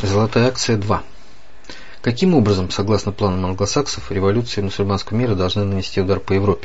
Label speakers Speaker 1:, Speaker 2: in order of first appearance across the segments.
Speaker 1: Золотая акция 2. Каким образом, согласно планам англосаксов, революции мусульманского мира должны нанести удар по Европе?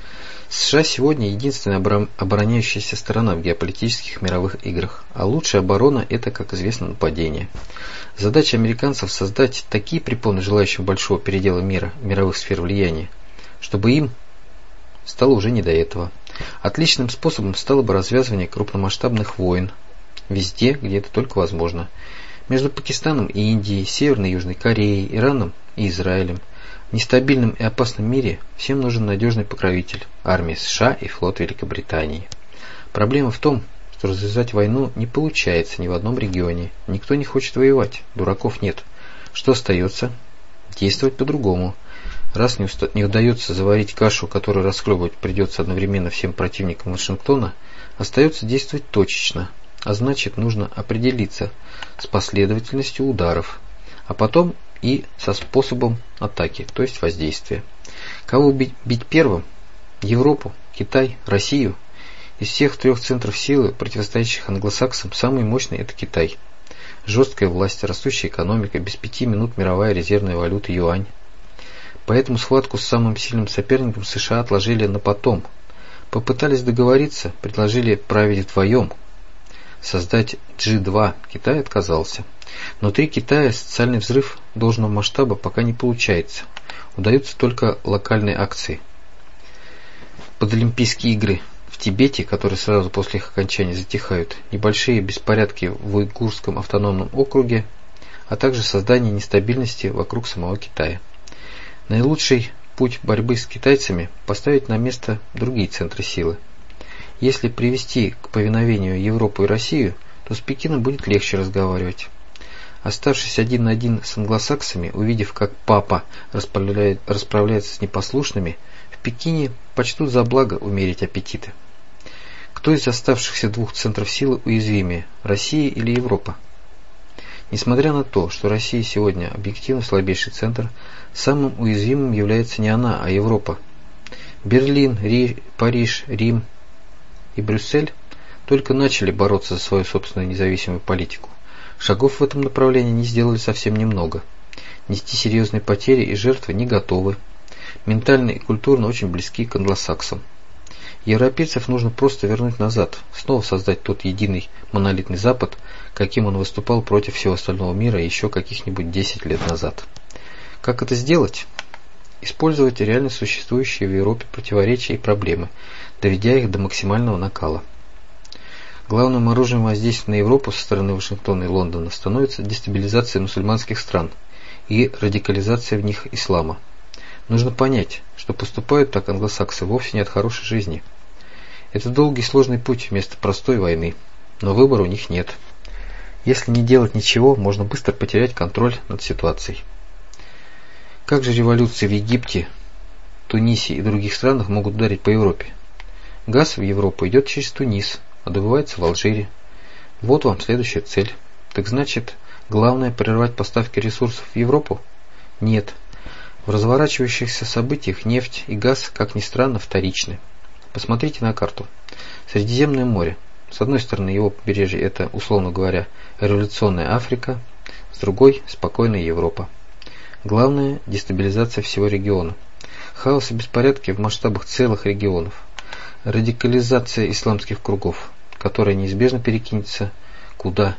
Speaker 1: США сегодня единственная обороняющаяся сторона в геополитических мировых играх, а лучшая оборона – это, как известно, нападение. Задача американцев – создать такие препоны желающим большого передела мира, мировых сфер влияния, чтобы им стало уже не до этого. Отличным способом стало бы развязывание крупномасштабных войн везде, где это только возможно. Между Пакистаном и Индией, Северной и Южной Кореей, Ираном и Израилем. В нестабильном и опасном мире всем нужен надежный покровитель – армия США и флот Великобритании. Проблема в том, что развязать войну не получается ни в одном регионе. Никто не хочет воевать, дураков нет. Что остается? Действовать по-другому. Раз не удается заварить кашу, которую расхлебывать придется одновременно всем противникам Вашингтона, остается действовать точечно. А значит, нужно определиться с последовательностью ударов, а потом и со способом атаки, то есть воздействия. Кого бить первым? Европу, Китай, Россию? Из всех трех центров силы, противостоящих англосаксам, самый мощный – это Китай. Жесткая власть, растущая экономика, без 5 минут мировая резервная валюта юань. Поэтому схватку с самым сильным соперником США отложили на потом. Попытались договориться, предложили править вдвоем. Создать G2 Китай отказался. Внутри Китая социальный взрыв должного масштаба пока не получается. Удаются только локальные акции. Подолимпийские игры в Тибете, которые сразу после их окончания затихают, небольшие беспорядки в Уйгурском автономном округе, а также создание нестабильности вокруг самого Китая. Наилучший путь борьбы с китайцами – поставить на место другие центры силы. Если привести к повиновению Европу и Россию, то с Пекином будет легче разговаривать. Оставшись один на один с англосаксами, увидев, как папа расправляется с непослушными, в Пекине почтут за благо умерить аппетиты. Кто из оставшихся двух центров силы уязвимее, Россия или Европа? Несмотря на то, что Россия сегодня объективно слабейший центр, самым уязвимым является не она, а Европа. Берлин, Париж, Рим и Брюссель только начали бороться за свою собственную независимую политику. Шагов в этом направлении не сделали совсем немного. Нести серьезные потери и жертвы не готовы. Ментально и культурно очень близки к англосаксам. Европейцев нужно просто вернуть назад, снова создать тот единый монолитный Запад, каким он выступал против всего остального мира еще каких-нибудь 10 лет назад. Как это сделать? Использовать реально существующие в Европе противоречия и проблемы, доведя их до максимального накала. Главным оружием воздействия на Европу со стороны Вашингтона и Лондона становится дестабилизация мусульманских стран и радикализация в них ислама. Нужно понять, что поступают так англосаксы вовсе не от хорошей жизни. Это долгий и сложный путь вместо простой войны, но выбора у них нет. Если не делать ничего, можно быстро потерять контроль над ситуацией. Как же революции в Египте, Тунисе и других странах могут ударить по Европе? Газ в Европу идет через Тунис, а добывается в Алжире. Вот вам следующая цель. Так значит, главное прервать поставки ресурсов в Европу? Нет. В разворачивающихся событиях нефть и газ, как ни странно, вторичны. Посмотрите на карту. Средиземное море. С одной стороны его побережье – это, условно говоря, революционная Африка, с другой – спокойная Европа. Главное – дестабилизация всего региона. Хаос и беспорядки в масштабах целых регионов. Радикализация исламских кругов, которая неизбежно перекинется куда,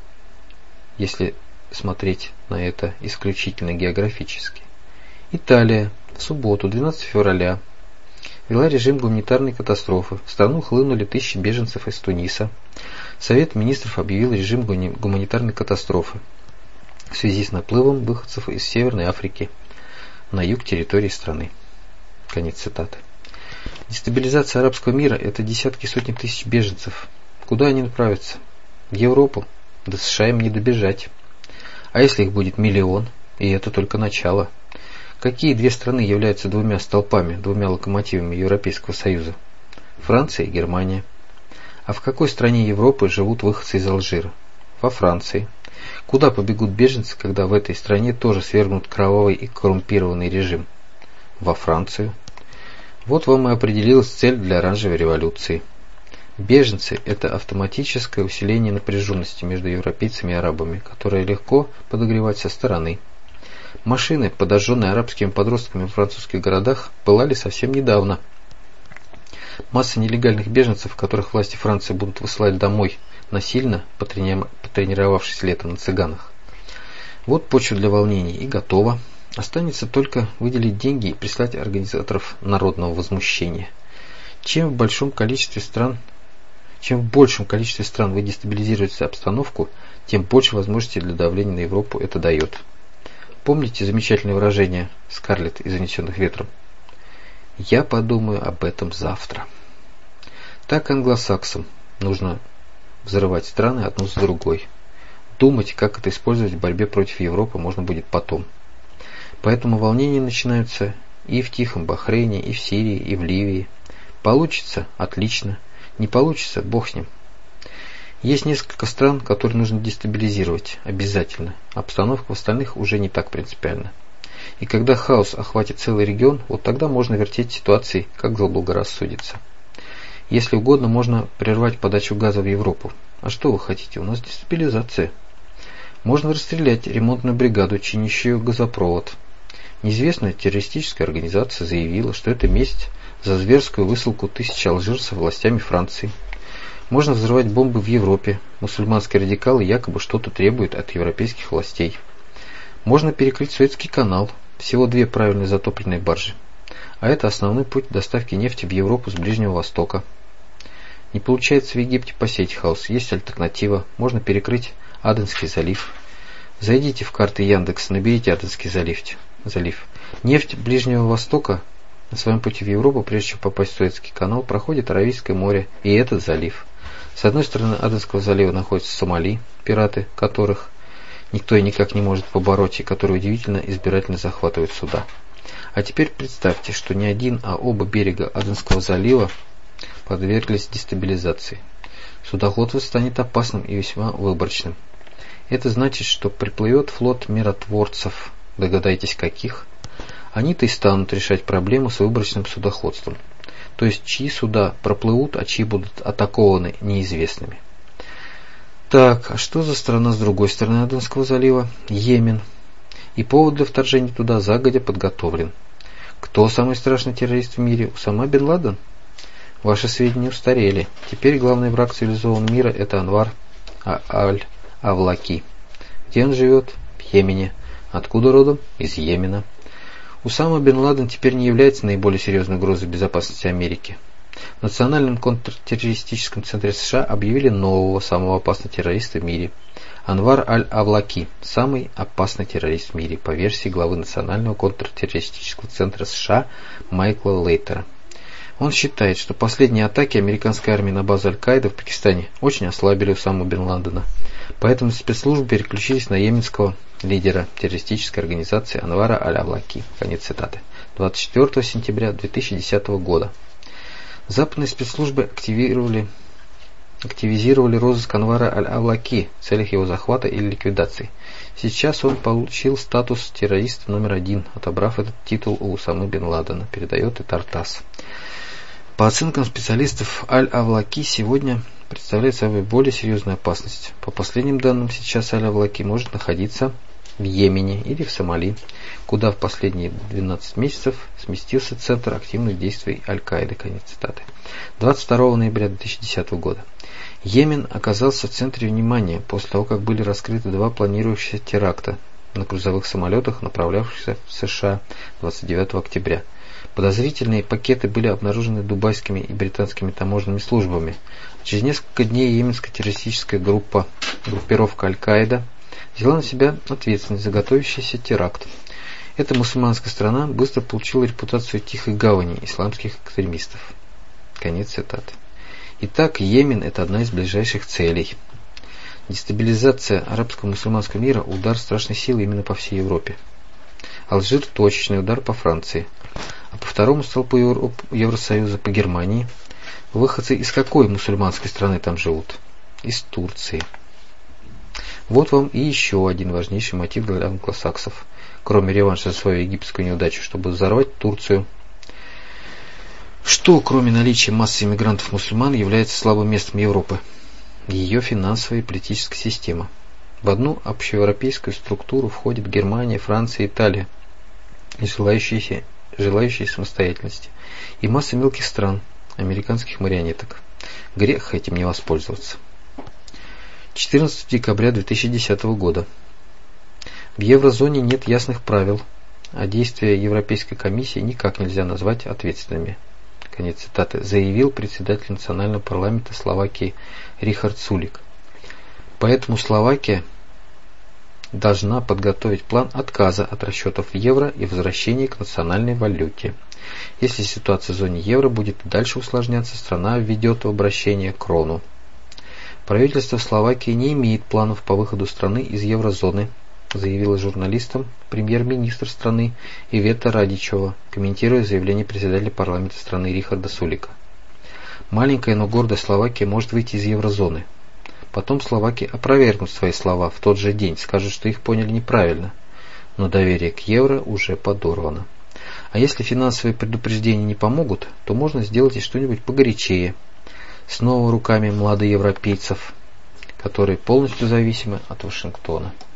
Speaker 1: если смотреть на это исключительно географически. Италия в субботу, 12 февраля, ввела режим гуманитарной катастрофы. В страну хлынули тысячи беженцев из Туниса. Совет министров объявил режим гуманитарной катастрофы в связи с наплывом выходцев из Северной Африки на юг территории страны. Конец цитаты. Дестабилизация арабского мира – это десятки и сотни тысяч беженцев. Куда они направятся? В Европу. До США им не добежать. А если их будет миллион? И это только начало. Какие две страны являются двумя столпами, двумя локомотивами Европейского Союза? Франция и Германия. А в какой стране Европы живут выходцы из Алжира? Во Франции. Куда побегут беженцы, когда в этой стране тоже свергнут кровавый и коррумпированный режим? Во Францию. Вот вам и определилась цель для оранжевой революции. Беженцы – это автоматическое усиление напряженности между европейцами и арабами, которое легко подогревать со стороны. Машины, подожженные арабскими подростками в французских городах, пылали совсем недавно. Масса нелегальных беженцев, которых власти Франции будут высылать домой насильно, потренировавшись летом на цыганах. Вот почва для волнений и готова. Останется только выделить деньги и прислать организаторов народного возмущения. Чем в большем количестве стран вы дестабилизируете обстановку, тем больше возможностей для давления на Европу это дает. Помните замечательное выражение Скарлетт из «Унесенных ветром»? «Я подумаю об этом завтра». Так англосаксам нужно взрывать страны одну за другой. Думать, как это использовать в борьбе против Европы, можно будет потом. Поэтому волнения начинаются и в Тихом Бахрейне, и в Сирии, и в Ливии. Получится – отлично. Не получится – бог с ним. Есть несколько стран, которые нужно дестабилизировать обязательно. Обстановка в остальных уже не так принципиальна. И когда хаос охватит целый регион, вот тогда можно вертеть ситуацией, как заблагорассудится. Если угодно, можно прервать подачу газа в Европу. А что вы хотите? У нас дестабилизация. Можно расстрелять ремонтную бригаду, чинящую газопровод. Неизвестная террористическая организация заявила, что это месть за зверскую высылку тысяч алжирцев властями Франции. Можно взрывать бомбы в Европе. Мусульманские радикалы якобы что-то требуют от европейских властей. Можно перекрыть Суэцкий канал. Всего 2 правильно затопленные баржи. А это основной путь доставки нефти в Европу с Ближнего Востока. Не получается в Египте посеять хаос. Есть альтернатива. Можно перекрыть Аденский залив. Зайдите в карты Яндекса, наберите Аденский залив. Нефть Ближнего Востока на своем пути в Европу, прежде чем попасть в Суэцкий канал, проходит Аравийское море и этот залив. С одной стороны Аденского залива находятся Сомали, пираты которых никто и никак не может побороть, и которые удивительно избирательно захватывают суда. А теперь представьте, что не один, а оба берега Аденского залива подверглись дестабилизации. Судоходство станет опасным и весьма выборочным. Это значит, что приплывет флот миротворцев. Догадайтесь, каких? Они-то и станут решать проблему с выборочным судоходством. То есть, чьи суда проплывут, а чьи будут атакованы неизвестными. Так, а что за страна с другой стороны Аденского залива? Йемен. И повод для вторжения туда загодя подготовлен. Кто самый страшный террорист в мире? Усама бен Ладен? Ваши сведения устарели. Теперь главный враг цивилизованного мира – это Анвар аль-Авлаки. Где он живет? В Йемене. Откуда родом? Из Йемена. Усама бен Ладен теперь не является наиболее серьезной угрозой безопасности Америки. В Национальном контртеррористическом центре США объявили нового, самого опасного террориста в мире. Анвар аль-Авлаки – самый опасный террорист в мире, по версии главы Национального контртеррористического центра США Майкла Лейтера. Он считает, что последние атаки американской армии на базу Аль-Каиды в Пакистане очень ослабили Усаму бен Ладена. Поэтому спецслужбы переключились на йеменского лидера террористической организации Анвара аль-Авлаки. Конец цитаты. 24 сентября 2010 года. Западные спецслужбы активизировали розыск Анвара аль-Авлаки в целях его захвата или ликвидации. Сейчас он получил статус террориста номер 1, отобрав этот титул у Усамы бен Ладена, передает и ТАСС. По оценкам специалистов, аль-Авлаки сегодня представляет собой более серьезную опасность. По последним данным, сейчас аль-Авлаки может находиться в Йемене или в Сомали, куда в последние 12 месяцев сместился центр активных действий Аль-Каиды. Конец цитаты. 22 ноября 2010 года. Йемен оказался в центре внимания после того, как были раскрыты 2 планирующихся теракта на грузовых самолетах, направлявшихся в США 29 октября. Подозрительные пакеты были обнаружены дубайскими и британскими таможенными службами. Через несколько дней йеменская террористическая группировка Аль-Каида взяла на себя ответственность за готовящийся теракт. Эта мусульманская страна быстро получила репутацию тихой гавани исламских экстремистов. Конец цитаты. Итак, Йемен – это одна из ближайших целей. Дестабилизация арабского мусульманского мира – удар страшной силы именно по всей Европе. Алжир – точечный удар по Франции. А по второму столпу Евросоюза по Германии. Выходцы из какой мусульманской страны там живут? Из Турции. Вот вам и еще один важнейший мотив для англосаксов. Кроме реванша за свою египетскую неудачу, чтобы взорвать Турцию. Что, кроме наличия массы иммигрантов-мусульман, является слабым местом Европы? Ее финансовая и политическая система. В одну общеевропейскую структуру входят Германия, Франция, Италия, желающие самостоятельности, и масса мелких стран, американских марионеток. Грех этим не воспользоваться. 14 декабря 2010 года. В еврозоне нет ясных правил, а действия Европейской комиссии никак нельзя назвать ответственными. Конец цитаты. Заявил председатель Национального парламента Словакии Рихард Сулик. Поэтому Словакия должна подготовить план отказа от расчетов в евро и возвращения к национальной валюте. Если ситуация в зоне евро будет дальше усложняться, страна введет в обращение крону. Правительство Словакии не имеет планов по выходу страны из еврозоны, заявила журналистам премьер-министр страны Ивета Радичева, комментируя заявление председателя парламента страны Рихарда Сулика. Маленькая, но гордая Словакия может выйти из еврозоны. Потом словаки опровергнут свои слова в тот же день, скажут, что их поняли неправильно. Но доверие к евро уже подорвано. А если финансовые предупреждения не помогут, то можно сделать и что-нибудь погорячее. Снова руками младоевропейцев, которые полностью зависимы от Вашингтона.